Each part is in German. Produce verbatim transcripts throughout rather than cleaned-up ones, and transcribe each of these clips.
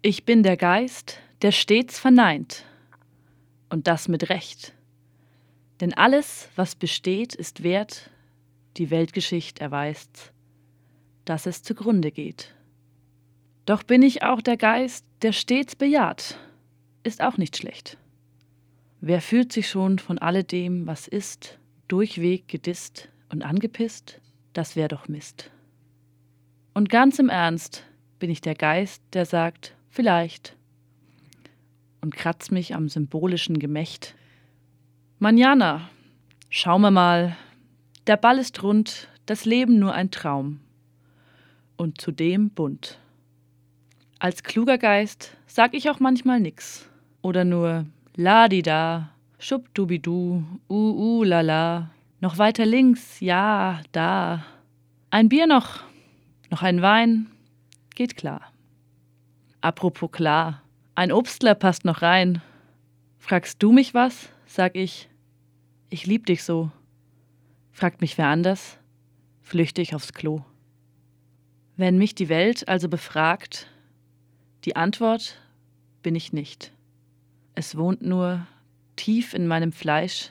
Ich bin der Geist, der stets verneint, und das mit Recht. Denn alles, was besteht, ist wert, die Weltgeschicht erweist's, dass es zugrunde geht. Doch bin ich auch der Geist, der stets bejaht, ist auch nicht schlecht. Wer fühlt sich schon von alledem, was ist, durchweg gedisst und angepisst? Das wär doch Mist. Und ganz im Ernst bin ich der Geist, der sagt, vielleicht, und kratzt mich am symbolischen Gemächt. Manjana, schauen wir mal, der Ball ist rund, das Leben nur ein Traum. Und zudem bunt. Als kluger Geist sag ich auch manchmal nix. Oder nur la-di-da, schub-dubi-du, uh-uh-la-la. Noch weiter links, ja, da. Ein Bier noch, noch ein Wein, geht klar. Apropos klar, ein Obstler passt noch rein. Fragst du mich was, sag ich, ich lieb dich so. Fragt mich wer anders, flüchte ich aufs Klo. Wenn mich die Welt also befragt, die Antwort bin ich nicht. Es wohnt nur tief in meinem Fleisch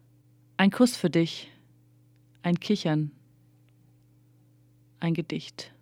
ein Kuss für dich, ein Kichern, ein Gedicht.